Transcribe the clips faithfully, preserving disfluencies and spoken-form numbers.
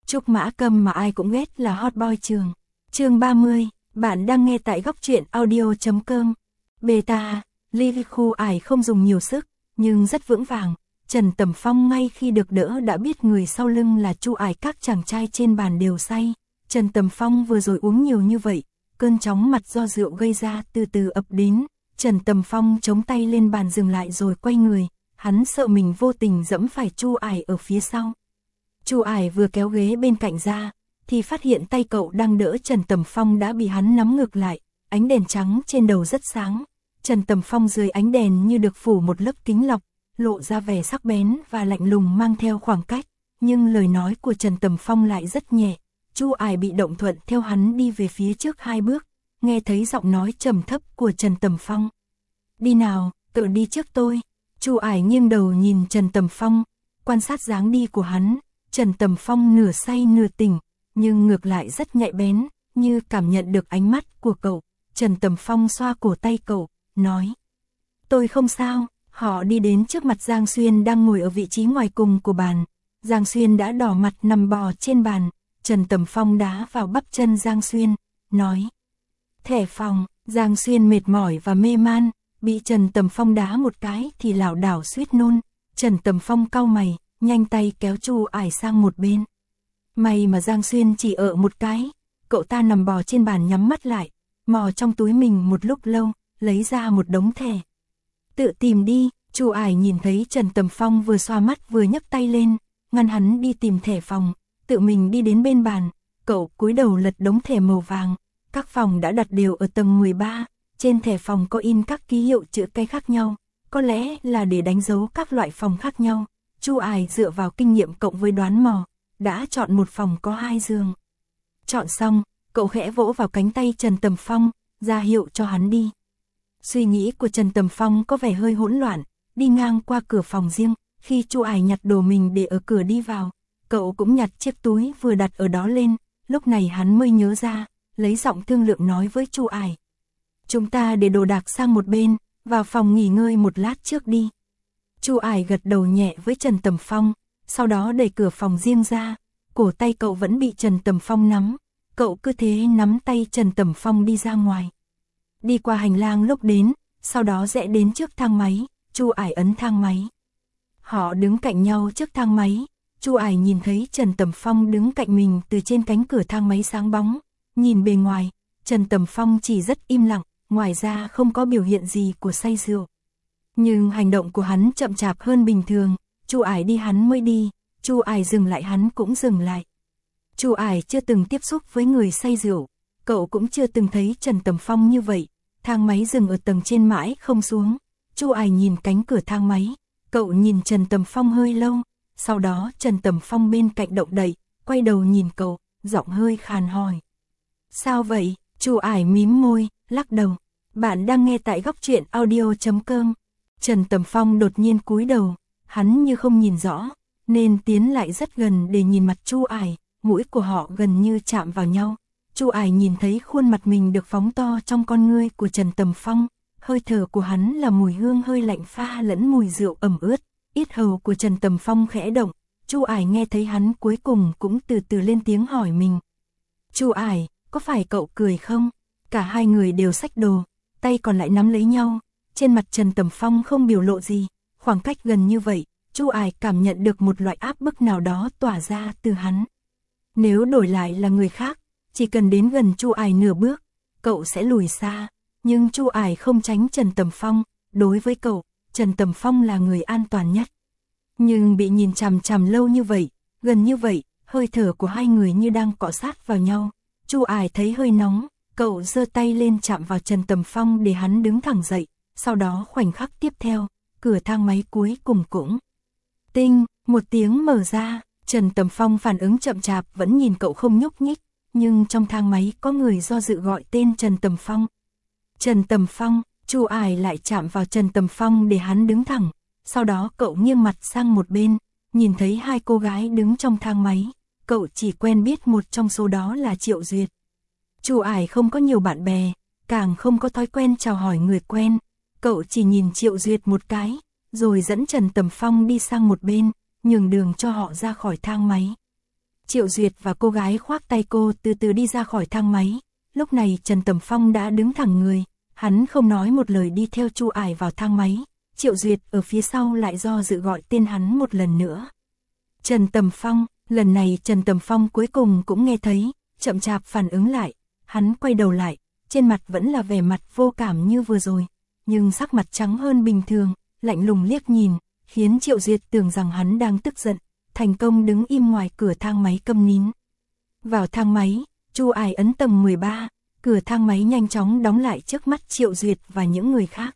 Trúc Mã Câm mà ai cũng ghét là hot boy trường. Chương ba mươi, bạn đang nghe tại góc truyện audio.com. Beta, Ly Khu Ải không dùng nhiều sức, nhưng rất vững vàng. Trần Tầm Phong ngay khi được đỡ đã biết người sau lưng là Chu Ải, các chàng trai trên bàn đều say. Trần Tầm Phong vừa rồi uống nhiều như vậy, cơn chóng mặt do rượu gây ra từ từ ập đến. Trần Tầm Phong chống tay lên bàn dừng lại rồi quay người, hắn sợ mình vô tình dẫm phải Chu Ải ở phía sau. Chu Ải vừa kéo ghế bên cạnh ra, thì phát hiện tay cậu đang đỡ Trần Tầm Phong đã bị hắn nắm ngược lại, ánh đèn trắng trên đầu rất sáng. Trần Tầm Phong dưới ánh đèn như được phủ một lớp kính lọc, lộ ra vẻ sắc bén và lạnh lùng mang theo khoảng cách, nhưng lời nói của Trần Tầm Phong lại rất nhẹ. Chu Ải bị động thuận theo hắn đi về phía trước hai bước, nghe thấy giọng nói trầm thấp của Trần Tầm Phong. Đi nào, tự đi trước tôi. Chu Ải nghiêng đầu nhìn Trần Tầm Phong, quan sát dáng đi của hắn. Trần Tầm Phong nửa say nửa tỉnh, nhưng ngược lại rất nhạy bén, như cảm nhận được ánh mắt của cậu. Trần Tầm Phong xoa cổ tay cậu, nói: Tôi không sao. Họ đi đến trước mặt Giang Xuyên đang ngồi ở vị trí ngoài cùng của bàn. Giang Xuyên đã đỏ mặt nằm bò trên bàn. Trần Tầm Phong đá vào bắp chân Giang Xuyên, nói: Thẻ phòng. Giang Xuyên mệt mỏi và mê man, bị Trần Tầm Phong đá một cái thì lảo đảo suýt nôn. Trần Tầm Phong cau mày, nhanh tay kéo Chu Ải sang một bên. May mà Giang Xuyên chỉ ở một cái. Cậu ta nằm bò trên bàn nhắm mắt lại, mò trong túi mình một lúc lâu, lấy ra một đống thẻ. Tự tìm đi. Chu Ải nhìn thấy Trần Tầm Phong vừa xoa mắt vừa nhấc tay lên, ngăn hắn đi tìm thẻ phòng, tự mình đi đến bên bàn. Cậu cúi đầu lật đống thẻ màu vàng. Các phòng đã đặt đều ở tầng mười ba, trên thẻ phòng có in các ký hiệu chữ cái khác nhau, có lẽ là để đánh dấu các loại phòng khác nhau. Chu Ải dựa vào kinh nghiệm cộng với đoán mò, đã chọn một phòng có hai giường. Chọn xong, cậu khẽ vỗ vào cánh tay Trần Tầm Phong, ra hiệu cho hắn đi. Suy nghĩ của Trần Tầm Phong có vẻ hơi hỗn loạn, đi ngang qua cửa phòng riêng, khi Chu Ải nhặt đồ mình để ở cửa đi vào, cậu cũng nhặt chiếc túi vừa đặt ở đó lên. Lúc này hắn mới nhớ ra, lấy giọng thương lượng nói với Chu Ải: Chúng ta để đồ đạc sang một bên, vào phòng nghỉ ngơi một lát trước đi. Chu Ải gật đầu nhẹ với Trần Tầm Phong, sau đó đẩy cửa phòng riêng ra. Cổ tay cậu vẫn bị Trần Tầm Phong nắm, cậu cứ thế nắm tay Trần Tầm Phong đi ra ngoài. Đi qua hành lang lúc đến, sau đó rẽ đến trước thang máy. Chu Ải ấn thang máy. Họ đứng cạnh nhau trước thang máy. Chu Ải nhìn thấy Trần Tầm Phong đứng cạnh mình từ trên cánh cửa thang máy sáng bóng. Nhìn bề ngoài, Trần Tầm Phong chỉ rất im lặng, ngoài ra không có biểu hiện gì của say rượu. Nhưng hành động của hắn chậm chạp hơn bình thường. Chu Ải đi hắn mới đi, Chu Ải dừng lại hắn cũng dừng lại. Chu Ải chưa từng tiếp xúc với người say rượu, cậu cũng chưa từng thấy Trần Tầm Phong như vậy. Thang máy dừng ở tầng trên mãi không xuống. Chu Ải nhìn cánh cửa thang máy, cậu nhìn Trần Tầm Phong hơi lâu, sau đó Trần Tầm Phong bên cạnh động đậy, quay đầu nhìn cậu, giọng hơi khàn hỏi: Sao vậy? Chu Ải mím môi, lắc đầu. Bạn đang nghe tại góc truyện audio.com. Trần Tầm Phong đột nhiên cúi đầu, hắn như không nhìn rõ, nên tiến lại rất gần để nhìn mặt Chu Ải, mũi của họ gần như chạm vào nhau. Chu Ải nhìn thấy khuôn mặt mình được phóng to trong con ngươi của Trần Tầm Phong, hơi thở của hắn là mùi hương hơi lạnh pha lẫn mùi rượu ẩm ướt. Yết hầu của Trần Tầm Phong khẽ động, Chu Ải nghe thấy hắn cuối cùng cũng từ từ lên tiếng hỏi mình: Chu Ải, có phải cậu cười không? Cả hai người đều xách đồ, tay còn lại nắm lấy nhau. Trên mặt Trần Tầm Phong không biểu lộ gì, khoảng cách gần như vậy, Chu Ải cảm nhận được một loại áp bức nào đó tỏa ra từ hắn. Nếu đổi lại là người khác, chỉ cần đến gần Chu Ải nửa bước, cậu sẽ lùi xa. Nhưng Chu Ải không tránh Trần Tầm Phong, đối với cậu, Trần Tầm Phong là người an toàn nhất. Nhưng bị nhìn chằm chằm lâu như vậy, gần như vậy, hơi thở của hai người như đang cọ sát vào nhau. Chu Ải thấy hơi nóng, cậu giơ tay lên chạm vào Trần Tầm Phong để hắn đứng thẳng dậy. Sau đó khoảnh khắc tiếp theo, cửa thang máy cuối cùng cũng tinh, một tiếng mở ra. Trần Tầm Phong phản ứng chậm chạp vẫn nhìn cậu không nhúc nhích, nhưng trong thang máy có người do dự gọi tên Trần Tầm Phong. Trần Tầm Phong. Chu Ải lại chạm vào Trần Tầm Phong để hắn đứng thẳng. Sau đó cậu nghiêng mặt sang một bên, nhìn thấy hai cô gái đứng trong thang máy. Cậu chỉ quen biết một trong số đó là Triệu Duyệt. Chu Ải không có nhiều bạn bè, càng không có thói quen chào hỏi người quen. Cậu chỉ nhìn Triệu Duyệt một cái, rồi dẫn Trần Tầm Phong đi sang một bên, nhường đường cho họ ra khỏi thang máy. Triệu Duyệt và cô gái khoác tay cô từ từ đi ra khỏi thang máy. Lúc này Trần Tầm Phong đã đứng thẳng người, hắn không nói một lời đi theo Chu Ải vào thang máy. Triệu Duyệt ở phía sau lại do dự gọi tên hắn một lần nữa. Trần Tầm Phong, lần này Trần Tầm Phong cuối cùng cũng nghe thấy, chậm chạp phản ứng lại. Hắn quay đầu lại, trên mặt vẫn là vẻ mặt vô cảm như vừa rồi, nhưng sắc mặt trắng hơn bình thường, lạnh lùng liếc nhìn, khiến Triệu Duyệt tưởng rằng hắn đang tức giận, thành công đứng im ngoài cửa thang máy câm nín. Vào thang máy, Chu Ải ấn tầng mười ba, cửa thang máy nhanh chóng đóng lại trước mắt Triệu Duyệt và những người khác.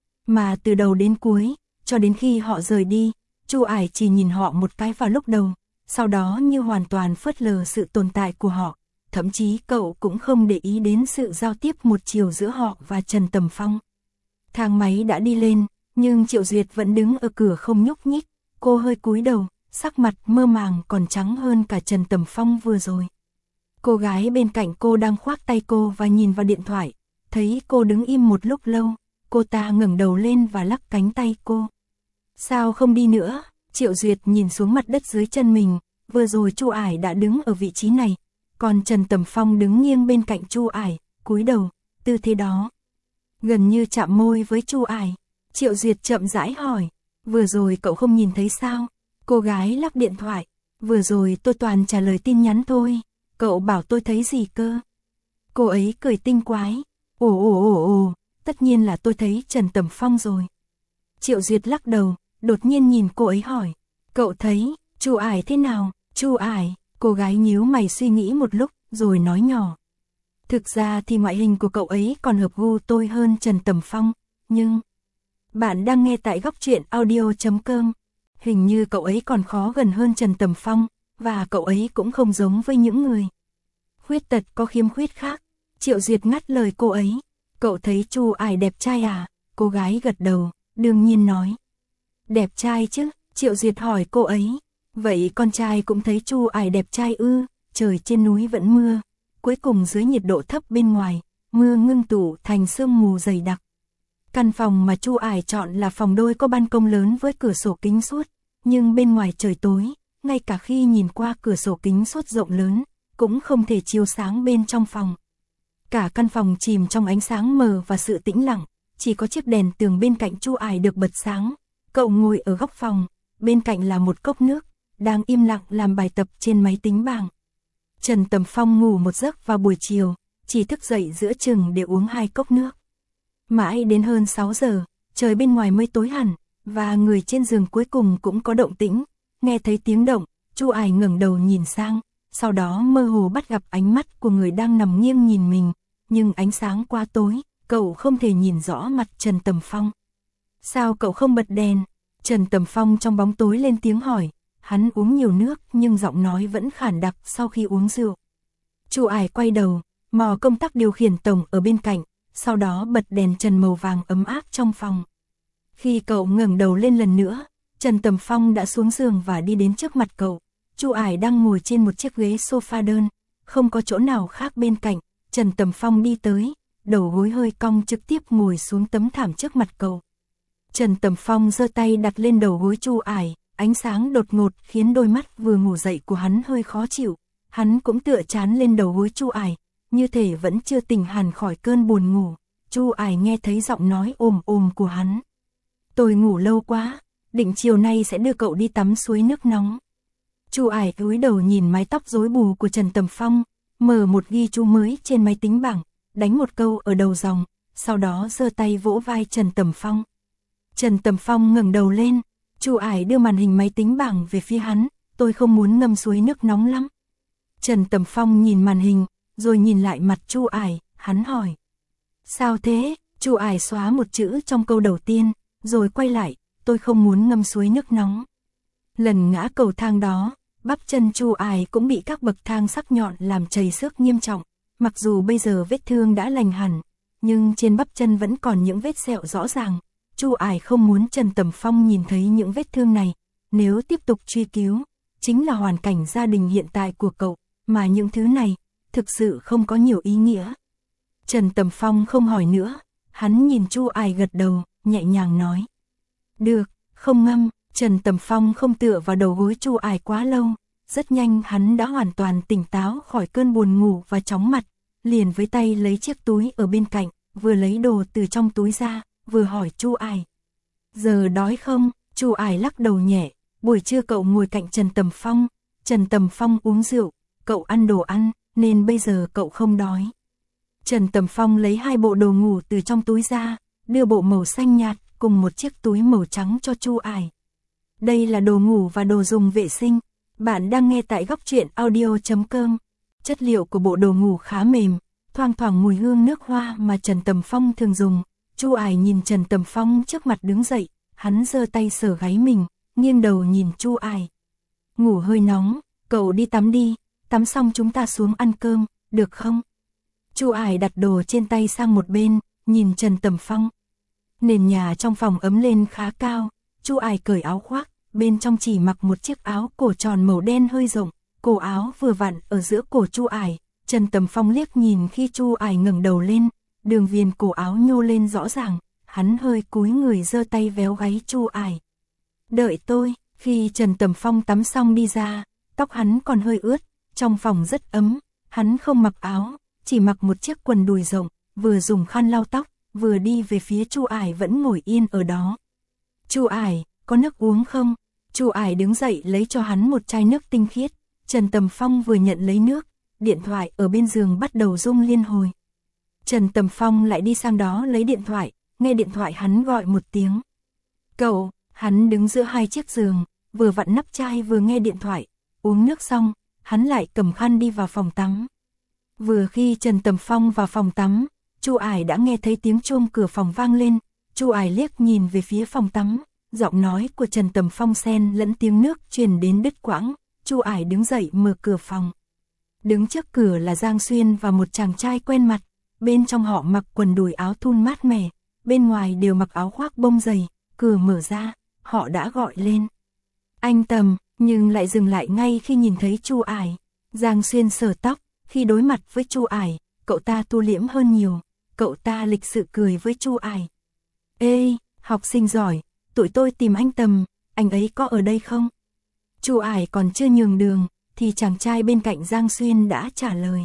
Mà từ đầu đến cuối, cho đến khi họ rời đi, Chu Ải chỉ nhìn họ một cái vào lúc đầu, sau đó như hoàn toàn phớt lờ sự tồn tại của họ, thậm chí cậu cũng không để ý đến sự giao tiếp một chiều giữa họ và Trần Tầm Phong. Thang máy đã đi lên, nhưng Triệu Duyệt vẫn đứng ở cửa không nhúc nhích, cô hơi cúi đầu, sắc mặt mơ màng còn trắng hơn cả Trần Tầm Phong vừa rồi. Cô gái bên cạnh cô đang khoác tay cô và nhìn vào điện thoại, thấy cô đứng im một lúc lâu, cô ta ngẩng đầu lên và lắc cánh tay cô. Sao không đi nữa? Triệu Duyệt nhìn xuống mặt đất dưới chân mình, vừa rồi Chu Ải đã đứng ở vị trí này, còn Trần Tầm Phong đứng nghiêng bên cạnh Chu Ải, cúi đầu, tư thế đó gần như chạm môi với Chu Ải. Triệu Duyệt chậm rãi hỏi, vừa rồi cậu không nhìn thấy sao? Cô gái lắc điện thoại, vừa rồi tôi toàn trả lời tin nhắn thôi, cậu bảo tôi thấy gì cơ? Cô ấy cười tinh quái, ồ ồ ồ ồ, tất nhiên là tôi thấy Trần Tầm Phong rồi. Triệu Duyệt lắc đầu, đột nhiên nhìn cô ấy hỏi, cậu thấy Chu Ải thế nào? Chu Ải, cô gái nhíu mày suy nghĩ một lúc, rồi nói nhỏ. Thực ra thì ngoại hình của cậu ấy còn hợp gu tôi hơn Trần Tầm Phong, nhưng... Bạn đang nghe tại góc truyện audio chấm com. Hình như cậu ấy còn khó gần hơn Trần Tầm Phong, và cậu ấy cũng không giống với những người khuyết tật có khiếm khuyết khác. Triệu Duyệt ngắt lời cô ấy. Cậu thấy Chu Ải đẹp trai à? Cô gái gật đầu, đương nhiên nói. Đẹp trai chứ? Triệu Duyệt hỏi cô ấy. Vậy con trai cũng thấy Chu Ải đẹp trai ư? Trời trên núi vẫn mưa. Cuối cùng dưới nhiệt độ thấp bên ngoài, mưa ngưng tụ thành sương mù dày đặc. Căn phòng mà Chu Ải chọn là phòng đôi có ban công lớn với cửa sổ kính suốt, nhưng bên ngoài trời tối, ngay cả khi nhìn qua cửa sổ kính suốt rộng lớn, cũng không thể chiếu sáng bên trong phòng. Cả căn phòng chìm trong ánh sáng mờ và sự tĩnh lặng, chỉ có chiếc đèn tường bên cạnh Chu Ải được bật sáng. Cậu ngồi ở góc phòng, bên cạnh là một cốc nước, đang im lặng làm bài tập trên máy tính bảng. Trần Tầm Phong ngủ một giấc vào buổi chiều, chỉ thức dậy giữa chừng để uống hai cốc nước. Mãi đến hơn sáu giờ, trời bên ngoài mới tối hẳn, và người trên giường cuối cùng cũng có động tĩnh. Nghe thấy tiếng động, Chu Ải ngẩng đầu nhìn sang, sau đó mơ hồ bắt gặp ánh mắt của người đang nằm nghiêng nhìn mình, nhưng ánh sáng quá tối, cậu không thể nhìn rõ mặt Trần Tầm Phong. Sao cậu không bật đèn? Trần Tầm Phong trong bóng tối lên tiếng hỏi, hắn uống nhiều nước nhưng giọng nói vẫn khản đặc sau khi uống rượu. Chu Ải quay đầu, mò công tắc điều khiển tổng ở bên cạnh, sau đó bật đèn trần màu vàng ấm áp trong phòng. Khi cậu ngẩng đầu lên lần nữa, Trần Tầm Phong đã xuống giường và đi đến trước mặt cậu. Chu Ải đang ngồi trên một chiếc ghế sofa đơn, không có chỗ nào khác bên cạnh. Trần Tầm Phong đi tới, đầu gối hơi cong trực tiếp ngồi xuống tấm thảm trước mặt cậu. Trần Tầm Phong giơ tay đặt lên đầu gối Chu Ải, ánh sáng đột ngột khiến đôi mắt vừa ngủ dậy của hắn hơi khó chịu. Hắn cũng tựa trán lên đầu gối Chu Ải, như thể vẫn chưa tỉnh hẳn khỏi cơn buồn ngủ. Chu Ải nghe thấy giọng nói ồm ồm của hắn. Tôi ngủ lâu quá, định chiều nay sẽ đưa cậu đi tắm suối nước nóng. Chu Ải cúi đầu nhìn mái tóc rối bù của Trần Tầm Phong, mở một ghi chú mới trên máy tính bảng, đánh một câu ở đầu dòng, sau đó giơ tay vỗ vai Trần Tầm Phong. Trần Tầm Phong ngẩng đầu lên, Chu Ải đưa màn hình máy tính bảng về phía hắn, tôi không muốn ngâm suối nước nóng lắm. Trần Tầm Phong nhìn màn hình, rồi nhìn lại mặt Chu Ải, hắn hỏi. Sao thế? Chu Ải xóa một chữ trong câu đầu tiên, rồi quay lại, tôi không muốn ngâm suối nước nóng. Lần ngã cầu thang đó, bắp chân Chu Ải cũng bị các bậc thang sắc nhọn làm chảy xước nghiêm trọng. Mặc dù bây giờ vết thương đã lành hẳn, nhưng trên bắp chân vẫn còn những vết sẹo rõ ràng. Chu Ải không muốn Trần Tầm Phong nhìn thấy những vết thương này. Nếu tiếp tục truy cứu, chính là hoàn cảnh gia đình hiện tại của cậu, mà những thứ này thực sự không có nhiều ý nghĩa. Trần Tầm Phong không hỏi nữa, hắn nhìn Chu Ải gật đầu, nhẹ nhàng nói. Được, không ngâm. Trần Tầm Phong không tựa vào đầu gối Chu Ải quá lâu, Rất nhanh hắn đã hoàn toàn tỉnh táo khỏi cơn buồn ngủ và chóng mặt, liền với tay lấy chiếc túi ở bên cạnh, vừa lấy đồ từ trong túi ra, vừa hỏi Chu Ải. Giờ đói không? Chu Ải lắc đầu nhẹ, buổi trưa cậu ngồi cạnh Trần Tầm Phong, Trần Tầm Phong uống rượu, cậu ăn đồ ăn, nên bây giờ cậu không đói. Trần Tầm Phong lấy hai bộ đồ ngủ từ trong túi ra, đưa bộ màu xanh nhạt cùng một chiếc túi màu trắng cho Chu Ải. Đây là đồ ngủ và đồ dùng vệ sinh. Bạn đang nghe tại góc truyện audio chấm com. Chất liệu của bộ đồ ngủ khá mềm, thoang thoảng mùi hương nước hoa mà Trần Tầm Phong thường dùng. Chu Ải nhìn Trần Tầm Phong trước mặt đứng dậy, hắn giơ tay sờ gáy mình, nghiêng đầu nhìn Chu Ải. Ngủ hơi nóng, cậu đi tắm đi, tắm xong chúng ta xuống ăn cơm, được không? Chu Ải đặt đồ trên tay sang một bên, nhìn Trần Tầm Phong. Nền nhà trong phòng ấm lên khá cao, Chu Ải cởi áo khoác, bên trong chỉ mặc một chiếc áo cổ tròn màu đen hơi rộng, cổ áo vừa vặn ở giữa cổ Chu Ải. Trần Tầm Phong liếc nhìn khi Chu Ải ngẩng đầu lên, đường viền cổ áo nhô lên rõ ràng, hắn hơi cúi người giơ tay véo gáy Chu Ải. Đợi tôi. Khi Trần Tầm Phong tắm xong đi ra, tóc hắn còn hơi ướt, trong phòng rất ấm, hắn không mặc áo, chỉ mặc một chiếc quần đùi rộng, vừa dùng khăn lau tóc, vừa đi về phía Chu Ải vẫn ngồi yên ở đó. Chu Ải, có nước uống không? Chu Ải đứng dậy lấy cho hắn một chai nước tinh khiết. Trần Tầm Phong vừa nhận lấy nước, điện thoại ở bên giường bắt đầu rung liên hồi. Trần Tầm Phong lại đi sang đó lấy điện thoại, nghe điện thoại hắn gọi một tiếng. Cậu, hắn đứng giữa hai chiếc giường, vừa vặn nắp chai vừa nghe điện thoại, uống nước xong, hắn lại cầm khăn đi vào phòng tắm. Vừa khi Trần Tầm Phong vào phòng tắm, Chu Ải đã nghe thấy tiếng chuông cửa phòng vang lên. Chu Ải liếc nhìn về phía phòng tắm, giọng nói của Trần Tầm Phong xen lẫn tiếng nước truyền đến đứt quãng. Chu Ải đứng dậy mở cửa phòng. Đứng trước cửa là Giang Xuyên và một chàng trai quen mặt, bên trong họ mặc quần đùi áo thun mát mẻ, bên ngoài đều mặc áo khoác bông dày. Cửa mở ra, họ đã gọi lên. Anh Tầm, nhưng lại dừng lại ngay khi nhìn thấy Chu Ải. Giang Xuyên sờ tóc, khi đối mặt với Chu Ải, cậu ta tu liễm hơn nhiều, cậu ta lịch sự cười với Chu Ải. Ê, học sinh giỏi, tụi tôi tìm anh Tầm, anh ấy có ở đây không? Chu Ải còn chưa nhường đường, thì chàng trai bên cạnh Giang Xuyên đã trả lời.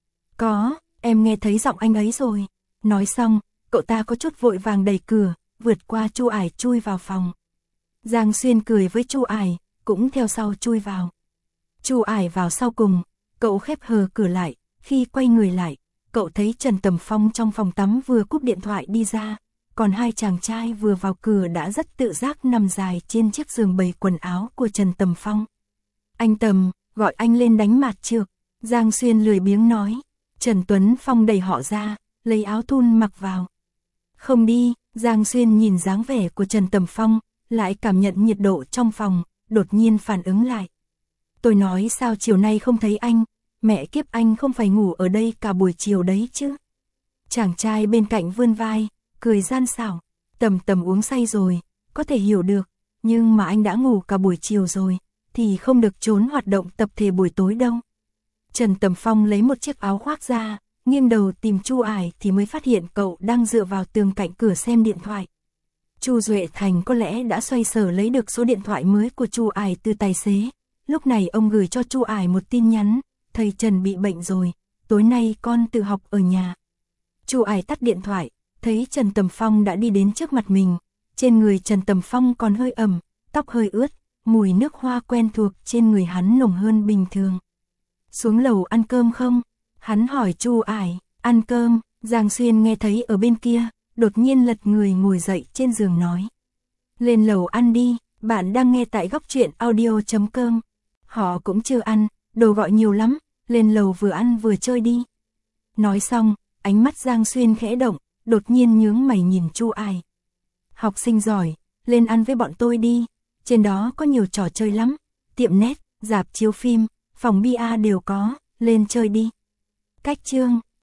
Có, em nghe thấy giọng anh ấy rồi. Nói xong, cậu ta có chút vội vàng đẩy cửa, vượt qua Chu Ải chui vào phòng. Giang Xuyên cười với Chu Ải, cũng theo sau chui vào. Chu Ải vào sau cùng, cậu khép hờ cửa lại, khi quay người lại, cậu thấy Trần Tầm Phong trong phòng tắm vừa cúp điện thoại đi ra, còn hai chàng trai vừa vào cửa đã rất tự giác nằm dài trên chiếc giường bày quần áo của Trần Tầm Phong. Anh Tầm, gọi anh lên đánh mạt trược, Giang Xuyên lười biếng nói. Trần Tuấn Phong đẩy họ ra, lấy áo thun mặc vào. Không đi, Giang Xuyên nhìn dáng vẻ của Trần Tầm Phong, lại cảm nhận nhiệt độ trong phòng, đột nhiên phản ứng lại. Tôi nói sao chiều nay không thấy anh, mẹ kiếp anh không phải ngủ ở đây cả buổi chiều đấy chứ. Chàng trai bên cạnh vươn vai, cười gian xảo. Tầm Tầm uống say rồi, có thể hiểu được, nhưng mà anh đã ngủ cả buổi chiều rồi, thì không được trốn hoạt động tập thể buổi tối đâu. Trần Tầm Phong lấy một chiếc áo khoác ra, nghiêng đầu tìm Chu Ải thì mới phát hiện cậu đang dựa vào tường cạnh cửa xem điện thoại. Chu Duệ Thành có lẽ đã xoay sở lấy được số điện thoại mới của Chu Ải từ tài xế. Lúc này ông gửi cho Chu Ải một tin nhắn, thầy Trần bị bệnh rồi, tối nay con tự học ở nhà. Chu Ải tắt điện thoại, thấy Trần Tầm Phong đã đi đến trước mặt mình. Trên người Trần Tầm Phong còn hơi ẩm, tóc hơi ướt, mùi nước hoa quen thuộc trên người hắn nồng hơn bình thường. Xuống lầu ăn cơm không? Hắn hỏi Chu Ải. Ăn cơm. Giang Xuyên nghe thấy ở bên kia, đột nhiên lật người ngồi dậy trên giường nói. Lên lầu ăn đi, bạn đang nghe tại góc truyện audio chấm com. Họ cũng chưa ăn, đồ gọi nhiều lắm, lên lầu vừa ăn vừa chơi đi. Nói xong, ánh mắt Giang Xuyên khẽ động, đột nhiên nhướng mày nhìn Chu Ải. Học sinh giỏi, lên ăn với bọn tôi đi, trên đó có nhiều trò chơi lắm, tiệm net, rạp chiếu phim, phòng bia đều có, lên chơi đi. Cách chương,